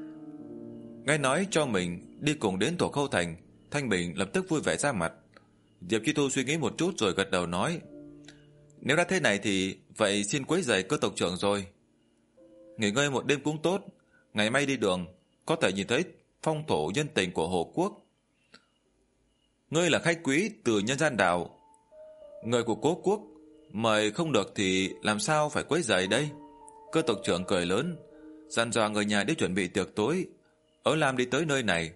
Nghe nói cho mình đi cùng đến Thổ Khâu thành, Thanh Bình lập tức vui vẻ ra mặt. Diệp Chi Thu suy nghĩ một chút rồi gật đầu nói, nếu đã thế này thì vậy xin quấy rầy Cơ tộc trưởng rồi. Nghỉ ngơi một đêm cũng tốt, ngày mai đi đường có thể nhìn thấy phong thổ nhân tình của Hồ Quốc. Ngươi là khách quý từ nhân gian đảo, người của Cố Quốc, mời không được thì làm sao phải quấy rầy đây? Cơ tộc trưởng cười lớn, dặn dò người nhà đi chuẩn bị tiệc tối. Ấu Lam đi tới nơi này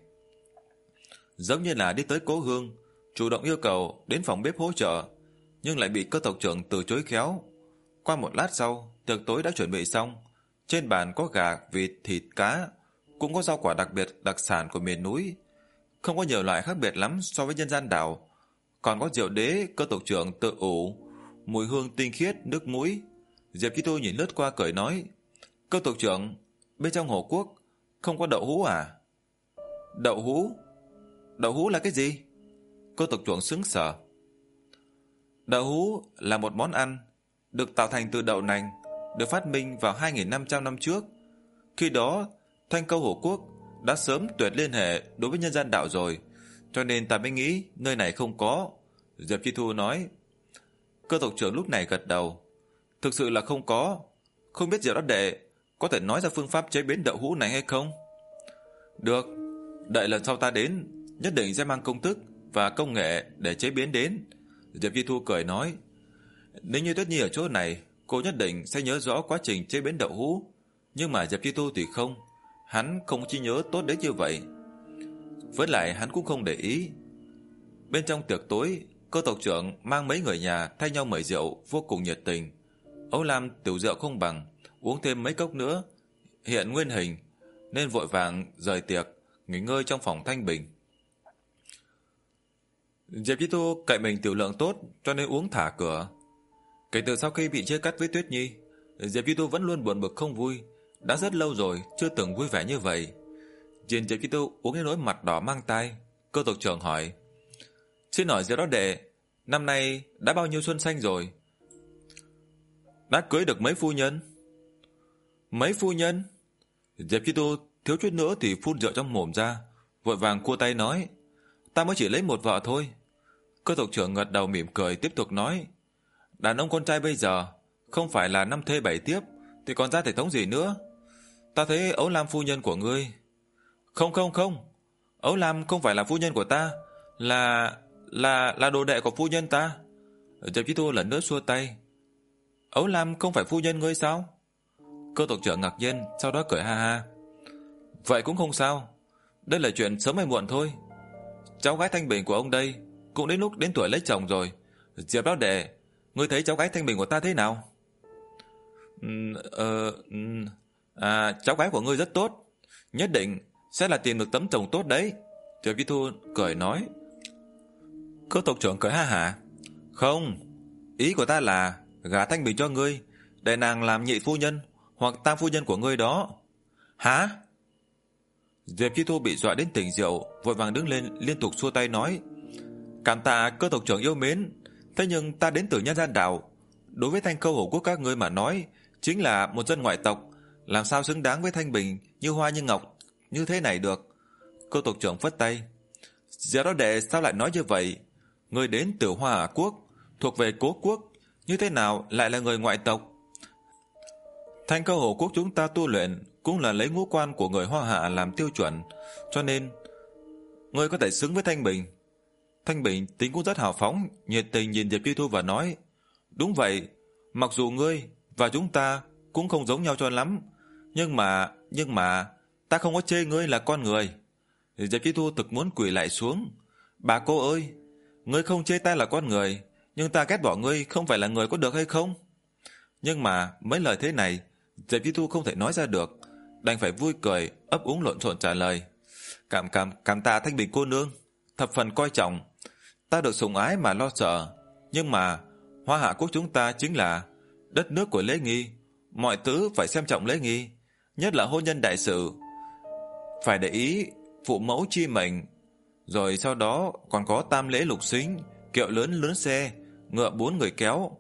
giống như là đi tới cố hương, chủ động yêu cầu đến phòng bếp hỗ trợ, nhưng lại bị Cơ tộc trưởng từ chối khéo. Qua một lát sau, tiệc tối đã chuẩn bị xong. Trên bàn có gà, vịt, thịt, cá, cũng có rau quả đặc biệt đặc sản của miền núi, không có nhiều loại khác biệt lắm so với nhân gian đảo. Còn có rượu đế Cơ tộc trưởng tự ủ, mùi hương tinh khiết nước mũi. Diệp Chi Thu nhìn lướt qua cười nói, Cơ tộc trưởng, bên trong Hồ Quốc không có đậu hũ à? Đậu hũ? Đậu hũ là cái gì? Cơ tộc trưởng sững sờ. Đậu hũ là một món ăn được tạo thành từ đậu nành, được phát minh vào hai nghìn năm trăm năm trước. Khi đó Thanh Câu Hồ Quốc đã sớm tuyệt liên hệ đối với nhân gian đạo rồi, cho nên ta mới nghĩ nơi này không có. Diệp Chi Thu nói. Cơ tộc trưởng lúc này gật đầu. Thực sự là không có. Không biết Diệp Đắc Đệ có thể nói ra phương pháp chế biến đậu hũ này hay không? Được, đợi lần sau ta đến nhất định sẽ mang công thức và công nghệ để chế biến đến. Diệp Chi Thu cười nói, nếu như Tuyết Nhi ở chỗ này, cô nhất định sẽ nhớ rõ quá trình chế biến đậu hũ. Nhưng mà Diệp Chi Thu thì không, hắn không chỉ nhớ tốt đến như vậy. Với lại hắn cũng không để ý. Bên trong tiệc tối, Cơ tộc trưởng mang mấy người nhà thay nhau mời rượu vô cùng nhiệt tình. Ấu Lam tiểu rượu không bằng, uống thêm mấy cốc nữa hiện nguyên hình, nên vội vàng rời tiệc, nghỉ ngơi trong phòng thanh bình. Diệp Chi Thu cậy mình tiểu lượng tốt cho nên uống thả cửa. Kể từ sau khi bị chia cắt với Tuyết Nhi, Diệp Chi Thu vẫn luôn buồn bực không vui, đã rất lâu rồi chưa từng vui vẻ như vậy. Nhìn Diệp Chi Thu uống đến nỗi mặt đỏ mang tai, Cơ tộc trưởng hỏi, xin hỏi Diệp Đắc Đệ, năm nay đã bao nhiêu xuân xanh rồi? Đã cưới được mấy phu nhân? Mấy phu nhân? Diệp Chi Thu thiếu chút nữa thì phun rượu trong mồm ra, vội vàng cua tay nói, ta mới chỉ lấy một vợ thôi. Cơ tộc trưởng gật đầu mỉm cười tiếp tục nói, đàn ông con trai bây giờ không phải là năm thê bảy tiếp thì còn ra thể thống gì nữa. Ta thấy Ấu Lam phu nhân của ngươi. Không không không, Ấu Lam không phải là phu nhân của ta, là là là đồ đệ của phu nhân ta. Diệp Chi Thu lần nữa xua tay. Ấu Lam không phải phu nhân ngươi sao? Cơ tộc trưởng ngạc nhiên, sau đó cười ha ha. Vậy cũng không sao, đây là chuyện sớm hay muộn thôi. Cháu gái Thanh Bình của ông đây cũng đến lúc đến tuổi lấy chồng rồi. Diệp Đắc Đệ, ngươi thấy cháu gái Thanh Bình của ta thế nào? Uhm, uh, um, à, cháu gái của ngươi rất tốt, nhất định sẽ là tìm được tấm chồng tốt đấy. Diệp Chi Thu cười nói. Cơ tộc trưởng cười ha hả. Không, ý của ta là gả Thanh Bình cho ngươi, để nàng làm nhị phu nhân hoặc tam phu nhân của ngươi đó. Hả? Diệp Chi Thu bị dọa đến tỉnh rượu, vội vàng đứng lên liên tục xua tay nói, cảm tạ Cơ tộc trưởng yêu mến, thế nhưng ta đến từ nhân gian đảo, đối với Thanh Câu Hổ Quốc các ngươi mà nói chính là một dân ngoại tộc, làm sao xứng đáng với Thanh Bình như hoa như ngọc như thế này được. Cơ tộc trưởng phất tay. Diệp Đắc Đệ sao lại nói như vậy? Người đến từ Hoa Hà Quốc, thuộc về Cố Quốc, như thế nào lại là người ngoại tộc? Thanh Câu Hổ Quốc chúng ta tu luyện cũng là lấy ngũ quan của người Hoa Hạ làm tiêu chuẩn, cho nên ngươi có thể xứng với Thanh Bình. Thanh Bình tính cũng rất hào phóng, nhiệt tình nhìn Diệp Chi Thu và nói, đúng vậy, mặc dù ngươi và chúng ta cũng không giống nhau cho lắm, nhưng mà, nhưng mà ta không có chê ngươi là con người. Diệp Chi Thu thực muốn quỳ lại xuống. Bà cô ơi, ngươi không chê ta là con người, nhưng ta ghét bỏ ngươi không phải là người có được hay không? Nhưng mà mấy lời thế này Diệp Chi Thu không thể nói ra được, đành phải vui cười ấp úng lộn xộn trả lời. Cảm cảm cảm tạ Thanh Bình cô nương, thập phần coi trọng. Ta được sủng ái mà lo sợ, nhưng mà Hoa Hạ quốc chúng ta chính là đất nước của lễ nghi, mọi thứ phải xem trọng lễ nghi, nhất là hôn nhân đại sự, phải để ý phụ mẫu chi mệnh, rồi sau đó còn có tam lễ lục xính, kiệu lớn lớn xe, ngựa bốn người kéo.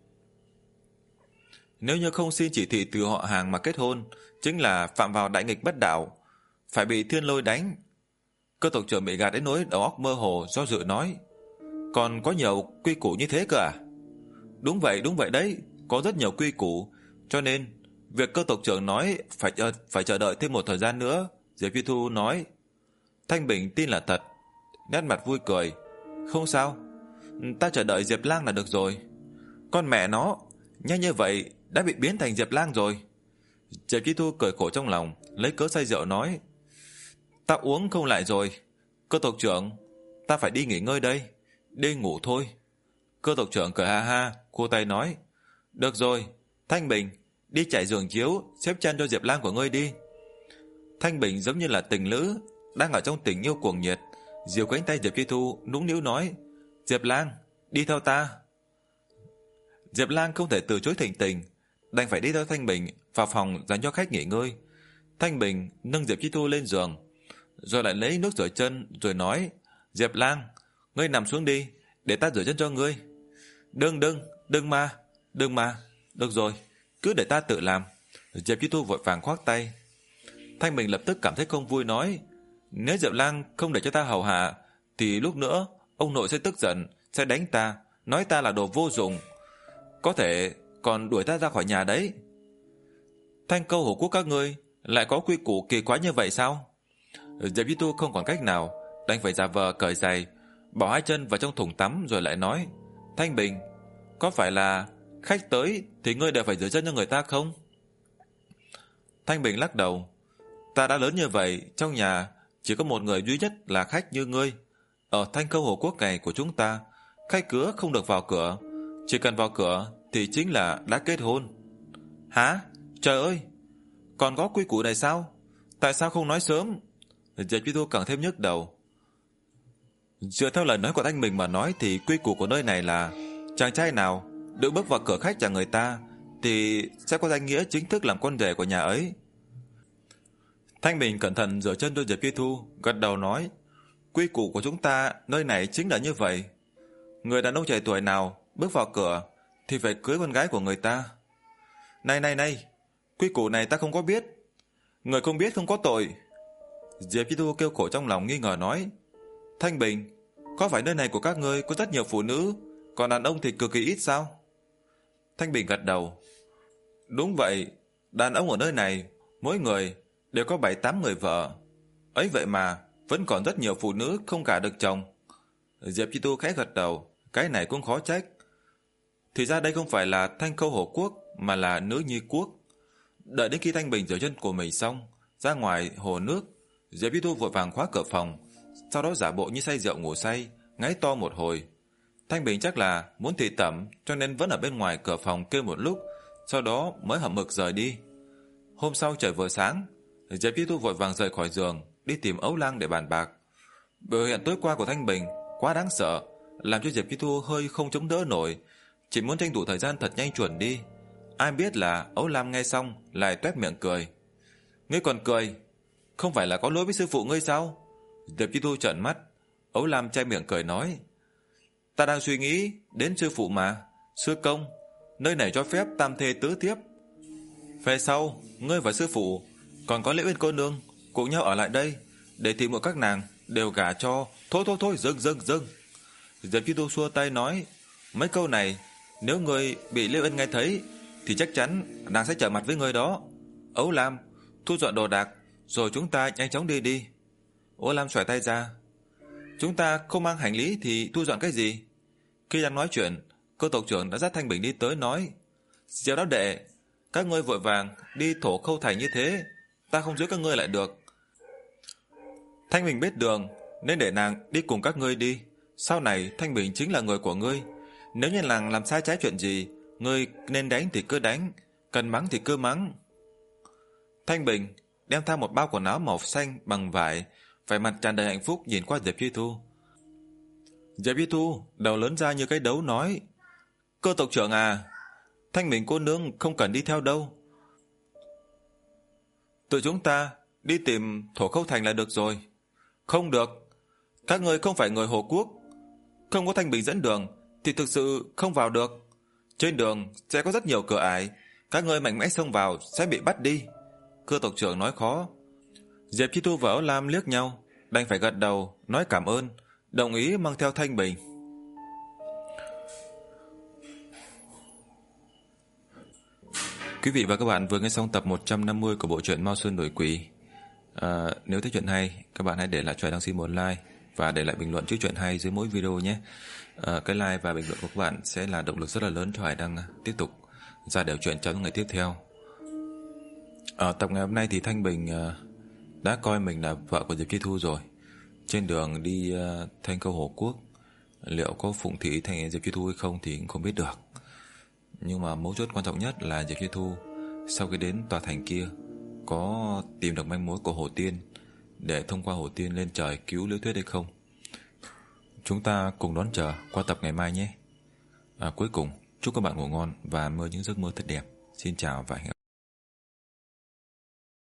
Nếu như không xin chỉ thị từ họ hàng mà kết hôn, chính là phạm vào đại nghịch bất đạo, phải bị thiên lôi đánh. Cơ tộc trưởng bị gạt đến nỗi đầu óc mơ hồ, do dự nói, còn có nhiều quy củ như thế cơ à? Đúng vậy, đúng vậy đấy, có rất nhiều quy củ, cho nên việc cơ tộc trưởng nói phải chờ, phải chờ đợi thêm một thời gian nữa. Diệp Phi Thu nói. Thanh Bình tin là thật, nét mặt vui cười. Không sao, ta chờ đợi Diệp Lang là được rồi. Con mẹ nó, nhanh như vậy đã bị biến thành Diệp Lang rồi. Diệp Phi Thu cười khổ trong lòng, lấy cớ say rượu nói, ta uống không lại rồi. Cơ tộc trưởng, ta phải đi nghỉ ngơi đây, đi ngủ thôi. Cơ tộc trưởng cười ha ha, khua tay nói, được rồi, Thanh Bình, đi trải giường chiếu, xếp chăn cho Diệp Lang của ngươi đi. Thanh Bình giống như là tình lữ đang ở trong tình yêu cuồng nhiệt, dìu cánh tay Diệp Phi Thu, nũng nĩu nói, Diệp Lang, đi theo ta. Diệp Lang không thể từ chối thỉnh tình, đành phải đi theo Thanh Bình vào phòng dành cho khách nghỉ ngơi. Thanh Bình nâng Diệp Phi Thu lên giường, rồi lại lấy nước rửa chân, rồi nói, Diệp Lang, ngươi nằm xuống đi, để ta rửa chân cho ngươi. Đừng đừng, đừng mà, đừng mà, được rồi, cứ để ta tự làm. Diệp Phi Thu vội vàng khoác tay. Thanh Bình lập tức cảm thấy không vui, nói, nếu Diệp Lang không để cho ta hầu hạ, thì lúc nữa ông nội sẽ tức giận, sẽ đánh ta, nói ta là đồ vô dụng, có thể còn đuổi ta ra khỏi nhà đấy. Thanh Câu Hổ Quốc các ngươi lại có quy củ kỳ quái như vậy sao? Diệp Phi Thu không còn cách nào, đành phải giả vờ cởi giày, bỏ hai chân vào trong thùng tắm, rồi lại nói, Thanh Bình, có phải là khách tới thì ngươi đều phải rửa chân cho người ta không? Thanh Bình lắc đầu, ta đã lớn như vậy, trong nhà chỉ có một người duy nhất là khách như ngươi. Ở Thanh Câu Hổ Quốc này của chúng ta, khách cửa không được vào cửa, chỉ cần vào cửa thì chính là đã kết hôn. Hả? Trời ơi, còn có quy củ này sao? Tại sao không nói sớm? Diệp Phi Thu càng thêm nhức đầu. Dựa theo lời nói của Thanh Bình mà nói thì quy củ của nơi này là chàng trai nào được bước vào cửa khách nhà người ta thì sẽ có danh nghĩa chính thức làm con rể của nhà ấy. Thanh Bình cẩn thận rửa chân cho Diệp Phi Thu, gật đầu nói, quy củ của chúng ta nơi này chính là như vậy. Người đàn ông trẻ tuổi nào bước vào cửa thì phải cưới con gái của người ta. Này này này, quy củ này ta không có biết. Người không biết không có tội. Diệp Phi Thu kêu khổ trong lòng, nghi ngờ nói, Thanh Bình, có phải nơi này của các ngươi có rất nhiều phụ nữ, còn đàn ông thì cực kỳ ít sao? Thanh Bình gật đầu. Đúng vậy, đàn ông ở nơi này mỗi người đều có bảy tám người vợ. Ấy vậy mà vẫn còn rất nhiều phụ nữ không gả được chồng. Diệp Chi Tu khẽ gật đầu, cái này cũng khó trách. Thì ra đây không phải là Thanh Câu Hổ Quốc mà là Nữ Nhi Quốc. Đợi đến khi Thanh Bình rửa chân của mình xong, ra ngoài hồ nước, Diệp Chi Tu vội vàng khóa cửa phòng, sau đó giả bộ như say rượu ngủ say, ngáy to một hồi. Thanh Bình chắc là muốn thị tẩm cho nên vẫn ở bên ngoài cửa phòng kêu một lúc, sau đó mới hậm hực rời đi. Hôm sau trời vừa sáng, Diệp Chi Tu vội vàng rời khỏi giường, đi tìm Ấu Lang để bàn bạc. Biểu hiện tối qua của Thanh Bình quá đáng sợ, làm cho Diệp Chi Tu hơi không chống đỡ nổi, chỉ muốn tranh thủ thời gian thật nhanh chuẩn đi. Ai biết là Ấu Lam nghe xong lại toét miệng cười. Ngươi còn cười? Không phải là có lỗi với sư phụ ngươi sao? Diệp Chi Tu trợn mắt. Ấu Lam che miệng cười nói, ta đang suy nghĩ đến sư phụ mà. Sư công, nơi này cho phép tam thê tứ thiếp. Về sau, ngươi và sư phụ còn có Liễu Uyên cô nương cùng nhau ở lại đây, để tìm một các nàng đều gả cho. Thôi thôi thôi, dừng dừng dừng. Diệp Chi Tu xua tay nói, mấy câu này nếu ngươi bị Liễu Uyên nghe thấy thì chắc chắn nàng sẽ trở mặt với ngươi đó. Ấu Lam, thu dọn đồ đạc rồi chúng ta nhanh chóng đi đi. Ấu Lam xoài tay ra, chúng ta không mang hành lý thì thu dọn cái gì? Khi đang nói chuyện, Cơ tộc trưởng đã dắt Thanh Bình đi tới nói, Diệu Đáo đệ, các ngươi vội vàng đi Thổ Khâu thành như thế, ta không giữ các ngươi lại được. Thanh Bình biết đường, nên để nàng đi cùng các ngươi đi. Sau này Thanh Bình chính là người của ngươi. Nếu như nàng làm sai trái chuyện gì, ngươi nên đánh thì cứ đánh, cần mắng thì cứ mắng. Thanh Bình đem theo một bao quần áo màu xanh bằng vải, vẻ mặt tràn đầy hạnh phúc nhìn qua Diệp Chi Thu. Diệp Chi Thu đầu lớn ra như cái đấu nói: Cơ tộc trưởng à, Thanh Bình cô nương không cần đi theo đâu. Tụi chúng ta đi tìm Thổ Khâu Thành là được rồi. Không được, các ngươi không phải người Hồ Quốc, không có Thanh Bình dẫn đường thì thực sự không vào được. Trên đường sẽ có rất nhiều cửa ải, các ngươi mạnh mẽ xông vào sẽ bị bắt đi. Cơ tộc trưởng nói khó. Diệp Chi Thu và Áo Lam liếc nhau, đành phải gật đầu nói cảm ơn, đồng ý mang theo Thanh Bình. Quý vị và các bạn vừa nghe xong tập một trăm năm mươi của bộ truyện Mao Sơn Đổi Quỷ. À, nếu thấy chuyện hay, các bạn hãy để lại cho đăng xin một like và để lại bình luận chữ chuyện hay dưới mỗi video nhé. À, cái like và bình luận của các bạn sẽ là động lực rất là lớn cho Hải Đăng tiếp tục ra đều chuyện trong những ngày tiếp theo. Ở tập ngày hôm nay thì Thanh Bình đã coi mình là vợ của Diệp Chi Thu rồi. Trên đường đi Thanh Câu Hồ Quốc, liệu có phụng thị thành Diệp Chi Thu hay không thì cũng không biết được. Nhưng mà mấu chốt quan trọng nhất là Diệp Chi Thu sau khi đến tòa thành kia có tìm được manh mối của Hồ Tiên để thông qua Hồ Tiên lên trời cứu Liễu Tuyết hay không. Chúng ta cùng đón chờ qua tập ngày mai nhé. À, cuối cùng chúc các bạn ngủ ngon và mơ những giấc mơ thật đẹp. Xin chào và hẹn gặp lại.